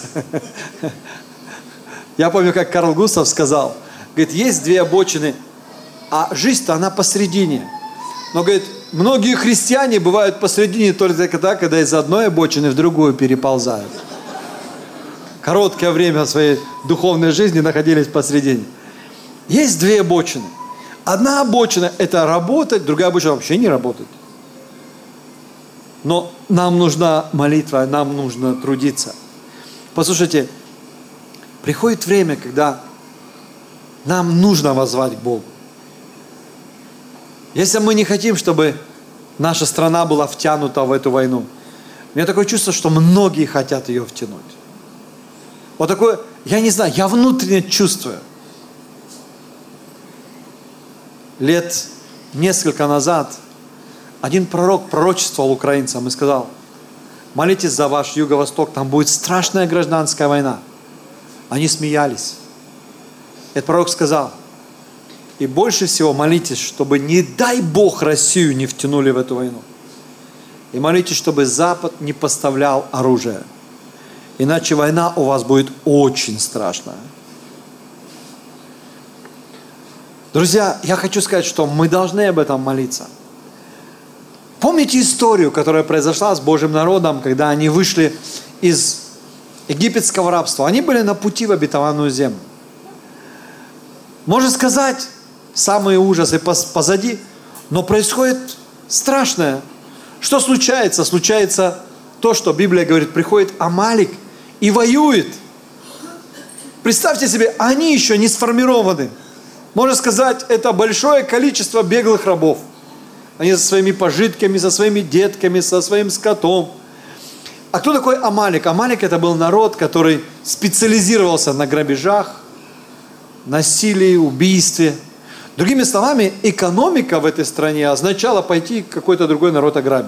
Я помню, как Карл Густав сказал, говорит, есть две обочины, а жизнь-то она посредине. Но, говорит, многие христиане бывают посредине только тогда, когда из одной обочины в другую переползают. Короткое время своей духовной жизни находились посредине. Есть две обочины. Одна обочина – это работать, другая обочина вообще не работать. Но нам нужна молитва, нам нужно трудиться. Послушайте, приходит время, когда нам нужно воззвать к Богу. Если мы не хотим, чтобы наша страна была втянута в эту войну, у меня такое чувство, что многие хотят ее втянуть. Вот такое, я не знаю, я внутренне чувствую. Лет несколько назад один пророк пророчествовал украинцам и сказал, молитесь за ваш юго-восток, там будет страшная гражданская война. Они смеялись. Этот пророк сказал, и больше всего молитесь, чтобы, не дай Бог, Россию не втянули в эту войну. И молитесь, чтобы Запад не поставлял оружие. Иначе война у вас будет очень страшная. Друзья, я хочу сказать, что мы должны об этом молиться. Помните историю, которая произошла с Божьим народом, когда они вышли из египетского рабства? Они были на пути в обетованную землю. Можно сказать, самые ужасы позади, но происходит страшное. Что случается? Случается то, что Библия говорит, приходит Амалик и воюет. Представьте себе, они еще не сформированы. Можно сказать, это большое количество беглых рабов. Они со своими пожитками, со своими детками, со своим скотом. А кто такой Амалик? Амалик это был народ, который специализировался на грабежах, насилии, убийстве. Другими словами, экономика в этой стране означала пойти какой-то другой народ ограбить.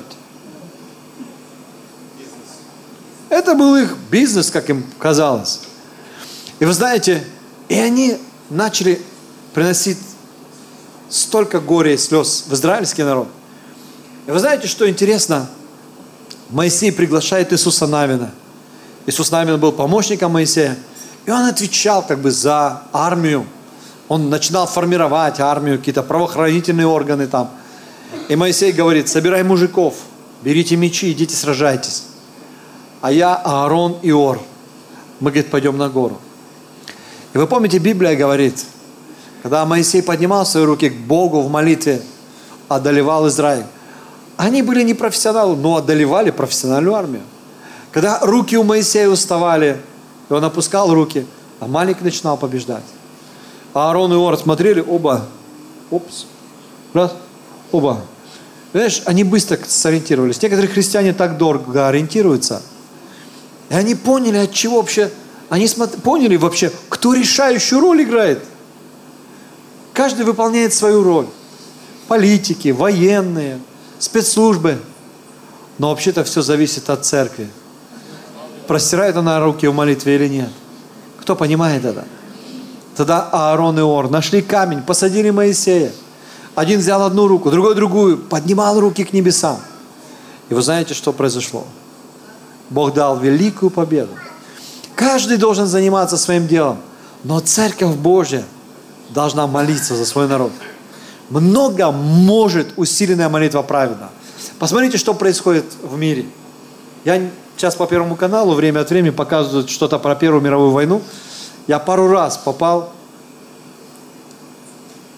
Это был их бизнес, как им казалось. И вы знаете, и они начали приносить столько горя и слез в израильский народ. И вы знаете, что интересно? Моисей приглашает Иисуса Навина. Иисус Навин был помощником Моисея. И он отвечал как бы за армию. Он начинал формировать армию, какие-то правоохранительные органы там. И Моисей говорит, собирай мужиков, берите мечи, идите сражайтесь. А я, Аарон и Ор, мы, говорит, пойдем на гору. И вы помните, Библия говорит, когда Моисей поднимал свои руки к Богу в молитве, одолевал Израиль. Они были не профессионалы, но одолевали профессиональную армию. Когда руки у Моисея уставали, и он опускал руки, Амалик начинал побеждать. А Аарон и Ор смотрели, оба, раз, оба. Знаешь, они быстро сориентировались. Некоторые христиане так дорого ориентируются. И они поняли, от чего вообще, они поняли вообще, кто решающую роль играет. Каждый выполняет свою роль. Политики, военные, спецслужбы. Но вообще-то все зависит от церкви. Простирает она руки в молитве или нет? Кто понимает это? Тогда Аарон и Ор нашли камень, посадили Моисея. Один взял одну руку, другой другую, поднимал руки к небесам. И вы знаете, что произошло? Бог дал великую победу. Каждый должен заниматься своим делом. Но Церковь Божья должна молиться за свой народ. Много может усиленная молитва праведна. Посмотрите, что происходит в мире. Я сейчас по Первому каналу время от времени показывают что-то про Первую мировую войну. Я пару раз попал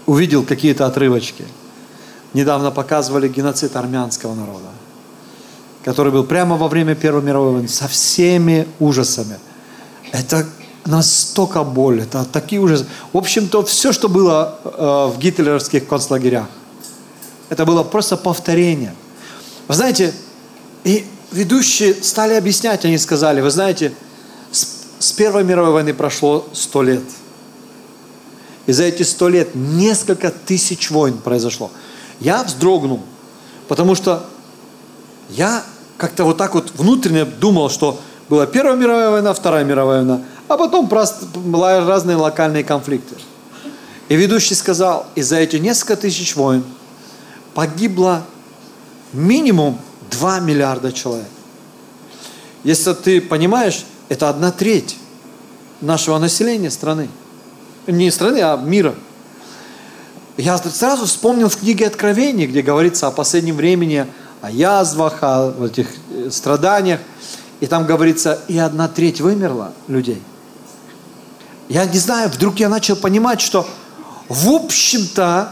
увидел какие-то отрывочки. Недавно показывали геноцид армянского народа, который был прямо во время Первой мировой войны, со всеми ужасами. Это настолько боль, это такие ужасы. В общем-то, все, что было в гитлеровских концлагерях, это было просто повторение. Вы знаете, и ведущие стали объяснять, они сказали, вы знаете, с Первой мировой войны прошло 100 лет. И за эти 100 лет несколько тысяч войн произошло. Я вздрогнул, потому что я как-то вот так вот внутренне думал, что была Первая мировая война, Вторая мировая война, а потом просто были разные локальные конфликты. И ведущий сказал, и за эти несколько тысяч войн погибло минимум 2 миллиарда человек. Если ты понимаешь, это 1/3 нашего населения страны. Не страны, а мира. Я сразу вспомнил в книге Откровений, где говорится о последнем времени, о язвах, о этих страданиях. И там говорится, и 1/3 вымерла людей. Я не знаю, вдруг я начал понимать, что в общем-то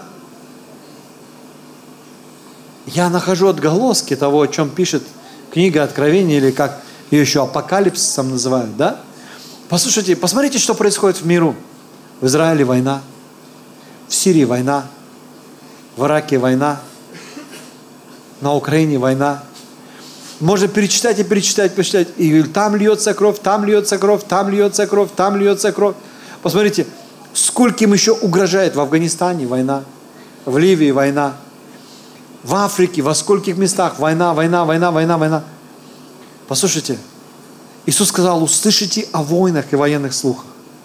я нахожу отголоски того, о чем пишет книга Откровений, или как ее еще апокалипсисом называют, да? Послушайте, посмотрите, что происходит в миру. В Израиле война, в Сирии война, в Ираке война, на Украине война. Можно перечитать и перечитать, перечитать. И там льется кровь, там льется кровь, там льется кровь, там льется кровь. Посмотрите, скольким еще угрожает в Афганистане война, в Ливии война, в Африке, во скольких местах война, война, война, война, война. Послушайте, Иисус сказал, услышите о войнах и военных слухах.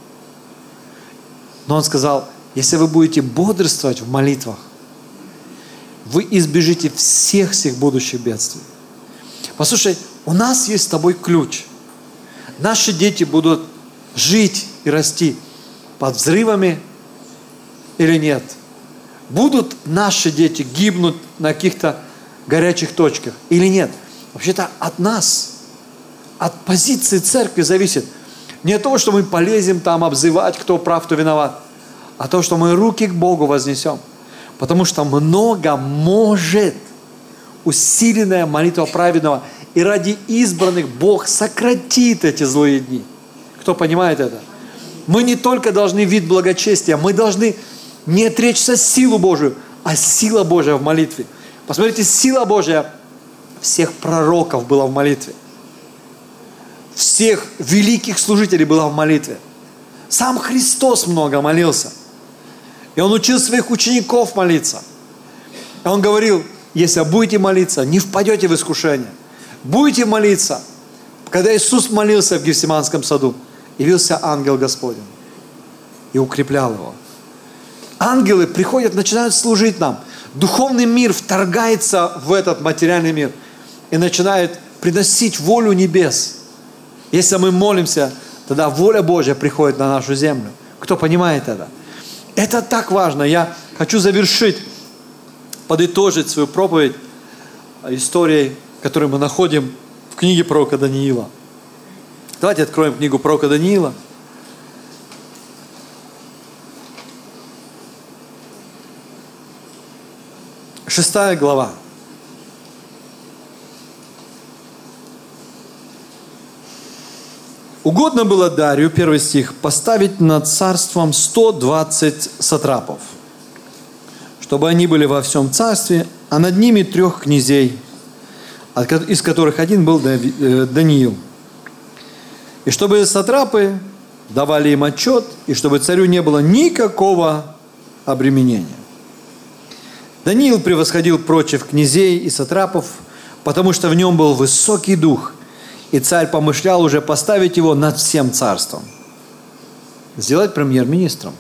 Но Он сказал, если вы будете бодрствовать в молитвах, вы избежите всех будущих бедствий. Послушай, у нас есть с тобой ключ. Наши дети будут жить и расти под взрывами или нет? Будут наши дети гибнуть на каких-то горячих точках или нет? Вообще-то от нас, от позиции церкви зависит. Не от того, что мы полезем там обзывать, кто прав, кто виноват, а то, что мы руки к Богу вознесем. Потому что много может усиленная молитва праведного. И ради избранных Бог сократит эти злые дни. Кто понимает это? Мы не только должны вид благочестия, мы должны не отречься силу Божию, а сила Божия в молитве. Посмотрите, сила Божия всех пророков была в молитве. Всех великих служителей была в молитве. Сам Христос много молился. И Он учил своих учеников молиться. И Он говорил, если будете молиться, не впадете в искушение. Будете молиться. Когда Иисус молился в Гефсиманском саду, явился ангел Господень и укреплял его. Ангелы приходят, начинают служить нам. Духовный мир вторгается в этот материальный мир и начинает приносить волю небес. Если мы молимся, тогда воля Божья приходит на нашу землю. Кто понимает это? Это так важно. Я хочу завершить, подытожить свою проповедь историей, которую мы находим в книге пророка Даниила. Давайте откроем книгу пророка Даниила. Шестая глава. Угодно было Дарию, 1 стих, поставить над царством 120 сатрапов, чтобы они были во всем царстве, а над ними 3 князей, из которых один был Даниил. И чтобы сатрапы давали им отчет, и чтобы царю не было никакого обременения. Даниил превосходил прочих князей и сатрапов, потому что в нем был высокий дух, и царь помышлял уже поставить его над всем царством, сделать премьер-министром.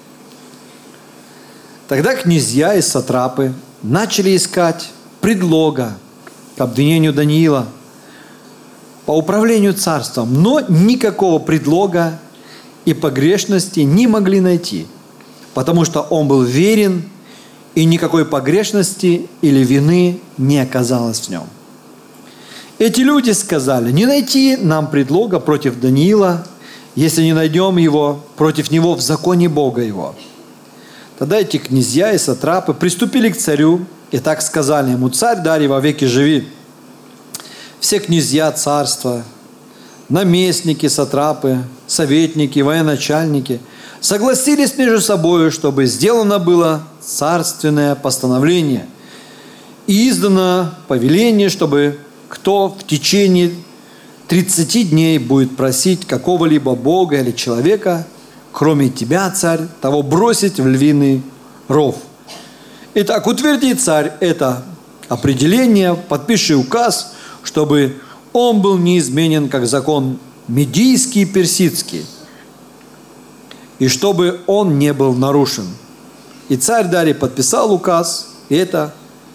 Тогда князья и сатрапы начали искать предлога к обвинению Даниила по управлению царством, но никакого предлога и погрешности не могли найти, потому что он был верен, и никакой погрешности или вины не оказалось в нем. Эти люди сказали, не найти нам предлога против Даниила, если не найдем его против него в законе Бога его. Тогда эти князья и сатрапы приступили к царю и так сказали ему: «Царь Дарий, вовеки живи! Все князья царства, наместники, сатрапы, советники, военачальники согласились между собой, чтобы сделано было царственное постановление и издано повеление, чтобы кто в течение 30 дней будет просить какого-либо бога или человека, кроме тебя, царь, того бросить в львиный ров. Итак, утверди, царь, это определение, подпиши указ, чтобы он был неизменен, как закон медийский и персидский, и чтобы он не был нарушен». И царь Дарий подписал указ, и это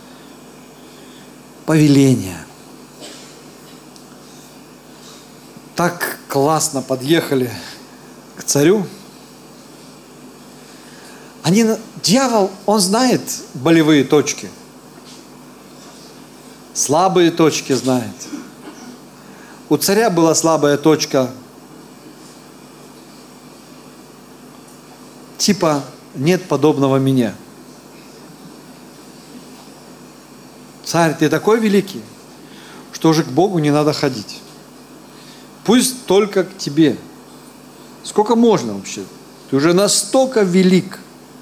повеление. Так классно подъехали к царю. Дьявол, он знает болевые точки. Слабые точки знает. У царя была слабая точка, типа «нет подобного мне». Царь, ты такой великий, что уже к Богу не надо ходить. Пусть только к тебе. Сколько можно вообще? Ты уже настолько велик.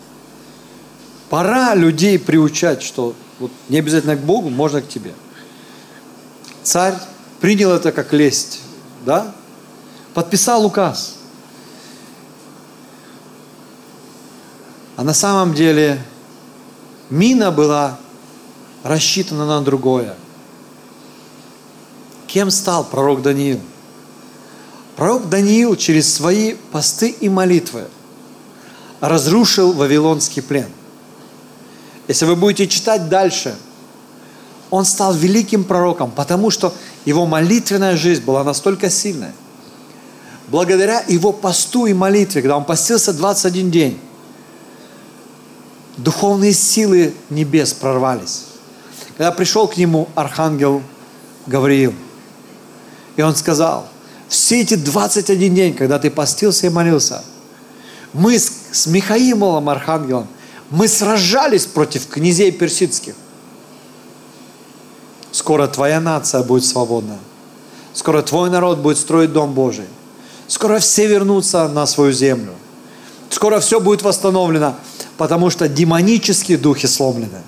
Пора людей приучать, что вот не обязательно к Богу, можно к тебе. Царь принял это как лесть, да? Подписал указ. А на самом деле мина была рассчитана на другое. Кем стал пророк Даниил? Пророк Даниил через свои посты и молитвы разрушил вавилонский плен. Если вы будете читать дальше, он стал великим пророком, потому что его молитвенная жизнь была настолько сильная. Благодаря его посту и молитве, когда он постился 21 день, духовные силы небес прорвались. Когда пришел к нему архангел Гавриил, и он сказал: все эти 21 день, когда ты постился и молился, мы с Михаилом, архангелом, мы сражались против князей персидских. Скоро твоя нация будет свободна. Скоро твой народ будет строить Дом Божий. Скоро все вернутся на свою землю. Скоро все будет восстановлено, потому что демонические духи сломлены.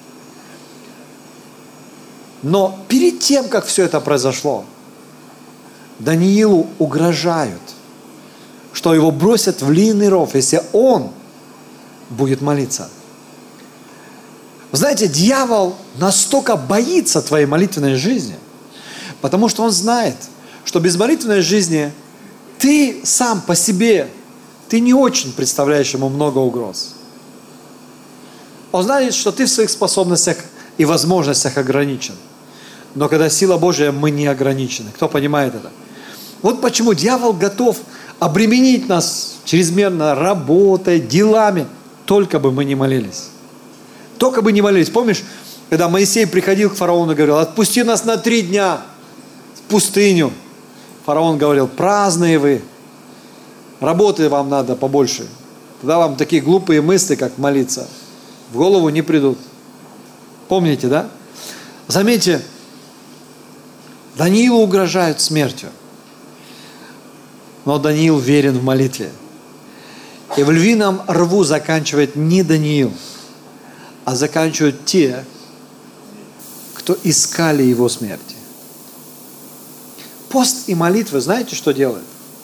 Но перед тем, как все это произошло, Даниилу угрожают, что его бросят в львиный ров, если он будет молиться. Вы знаете, дьявол настолько боится твоей молитвенной жизни, потому что он знает, что без молитвенной жизни ты сам по себе, ты не очень представляешь ему много угроз. Он знает, что ты в своих способностях и возможностях ограничен. Но когда сила Божия, мы не ограничены. Кто понимает это? Вот почему дьявол готов обременить нас чрезмерно работой, делами, только бы мы не молились. Только бы не молились. Помнишь, когда Моисей приходил к фараону и говорил: отпусти нас на 3 дня в пустыню. Фараон говорил: праздные вы, работы вам надо побольше. Тогда вам такие глупые мысли, как молиться, в голову не придут. Помните, да? Заметьте, Даниилу угрожают смертью. Но Даниил верен в молитве. И в львином рву заканчивает не Даниил, а заканчивают те, кто искали его смерти. Пост и молитва, знаете, что делает?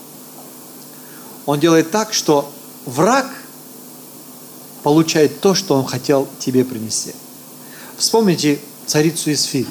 Он делает так, что враг получает то, что он хотел тебе принести. Вспомните царицу Исфирь.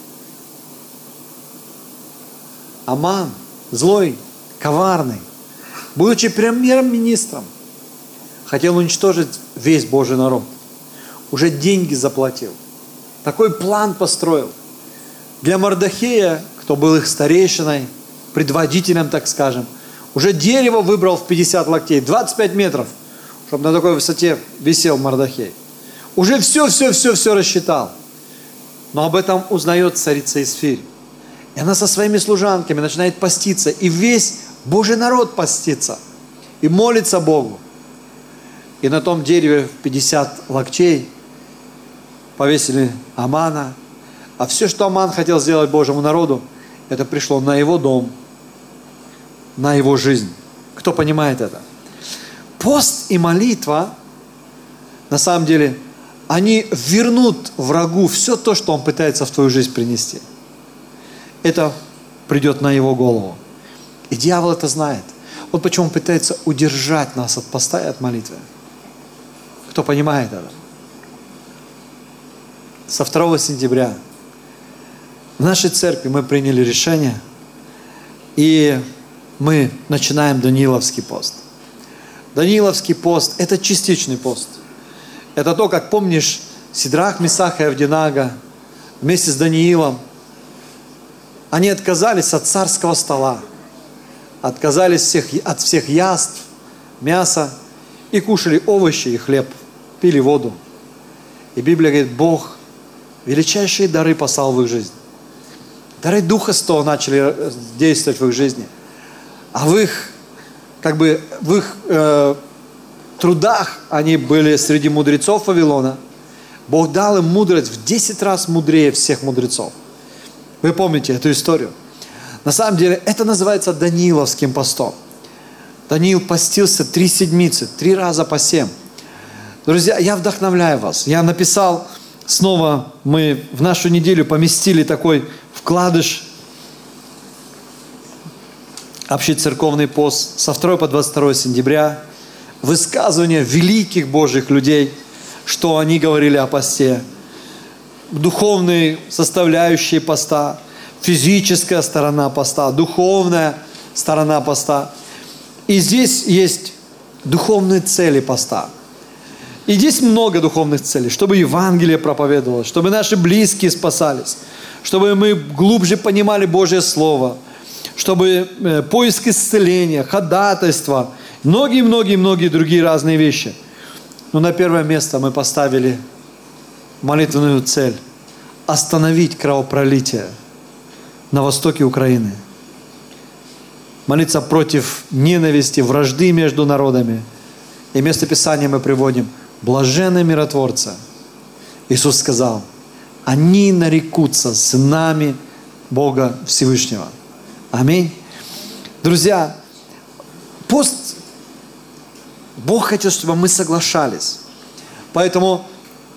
Аман, злой, коварный, будучи премьер-министром, хотел уничтожить весь Божий народ. Уже деньги заплатил. Такой план построил. Для Мордехея, кто был их старейшиной, предводителем, так скажем, уже дерево выбрал в 50 локтей, 25 метров, чтобы на такой высоте висел Мордехей. Уже все рассчитал. Но об этом узнает царица Исфирь. И она со своими служанками начинает поститься. И весь Божий народ постится. И молится Богу. И на том дереве в 50 локтей повесили Амана. А все, что Аман хотел сделать Божьему народу, это пришло на его дом, на его жизнь. Кто понимает это? Пост и молитва, на самом деле, они вернут врагу все то, что он пытается в твою жизнь принести. Это придет на его голову. И дьявол это знает. Вот почему он пытается удержать нас от поста и от молитвы. Кто понимает это? Со 2 сентября в нашей церкви мы приняли решение, и мы начинаем Данииловский пост. Данииловский пост – это частичный пост. Это то, как помнишь, Сидрах, Месах и Авденаго вместе с Даниилом, они отказались от царского стола, отказались от всех яств, мяса, и кушали овощи и хлеб, пили воду. И Библия говорит, Бог величайшие дары послал в их жизнь. Дары Духа Святого начали действовать в их жизни. А в их трудах они были среди мудрецов Вавилона. Бог дал им мудрость в 10 раз мудрее всех мудрецов. Вы помните эту историю? На самом деле, это называется Данииловским постом. Даниил постился 3 седмицы, 3 раза по 7. Друзья, я вдохновляю вас. Я написал, снова мы в нашу неделю поместили такой вкладыш, общецерковный пост со 2 по 22 сентября, высказывания великих Божьих людей, что они говорили о посте, духовные составляющие поста, физическая сторона поста, духовная сторона поста. И здесь есть духовные цели поста. И здесь много духовных целей, чтобы Евангелие проповедовалось, чтобы наши близкие спасались, чтобы мы глубже понимали Божье Слово, чтобы поиск исцеления, ходатайство, многие другие разные вещи. Но на первое место мы поставили молитвенную цель – остановить кровопролитие на востоке Украины. Молиться против ненависти, вражды между народами. И место Писания мы приводим – блаженные миротворцы. Иисус сказал, они нарекутся сынами Бога Всевышнего. Аминь. Друзья, пост, Бог хотел, чтобы мы соглашались. Поэтому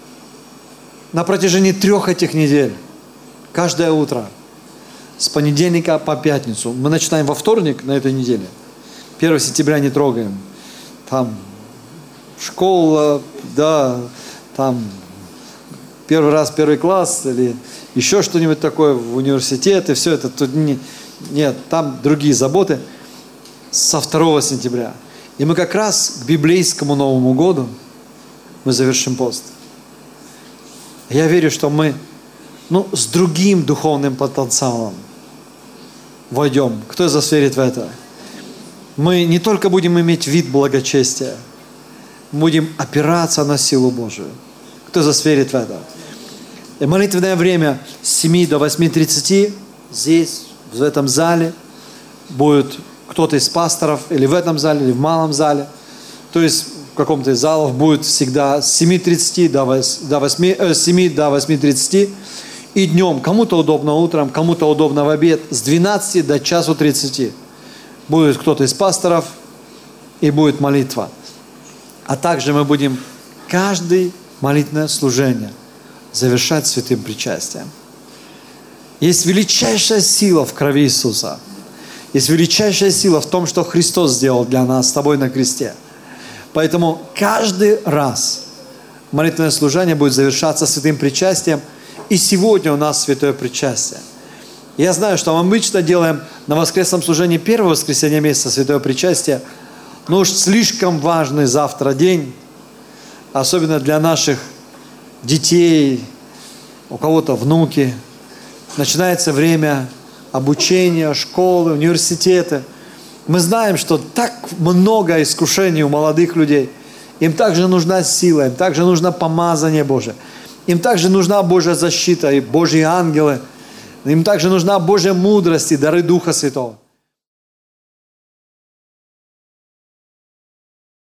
на протяжении 3 этих недель, каждое утро, с понедельника по пятницу, мы начинаем во вторник на этой неделе. 1 сентября не трогаем. Там школа, да, там первый класс или еще что-нибудь такое, в университет, и все это тут нет, там другие заботы. Со 2 сентября. И мы как раз к библейскому Новому году мы завершим пост. Я верю, что мы с другим духовным потенциалом войдем. Кто из вас верит в это? Мы не только будем иметь вид благочестия, будем опираться на силу Божию. Кто из вас верит в это? И молитвенное время с 7 до 8:30 здесь, в этом зале, будет кто-то из пасторов, или в этом зале, или в малом зале. То есть в каком-то из залов будет всегда с 7:30 до 8:30. И днем, кому-то удобно утром, кому-то удобно в обед, с 12 до 1:30. Будет кто-то из пасторов, и будет молитва. А также мы будем каждое молитвенное служение завершать святым причастием. Есть величайшая сила в крови Иисуса. Есть величайшая сила в том, что Христос сделал для нас с тобой на кресте. Поэтому каждый раз молитвенное служение будет завершаться святым причастием. И сегодня у нас святое причастие. Я знаю, что мы обычно делаем на воскресном служении первое воскресенье месяца святое причастие. Но уж слишком важный завтра день, особенно для наших детей, у кого-то внуки. Начинается время обучения, школы, университеты. Мы знаем, что так много искушений у молодых людей. Им также нужна сила, им также нужно помазание Божие. Им также нужна Божья защита и Божьи ангелы. Им также нужна Божья мудрость и дары Духа Святого.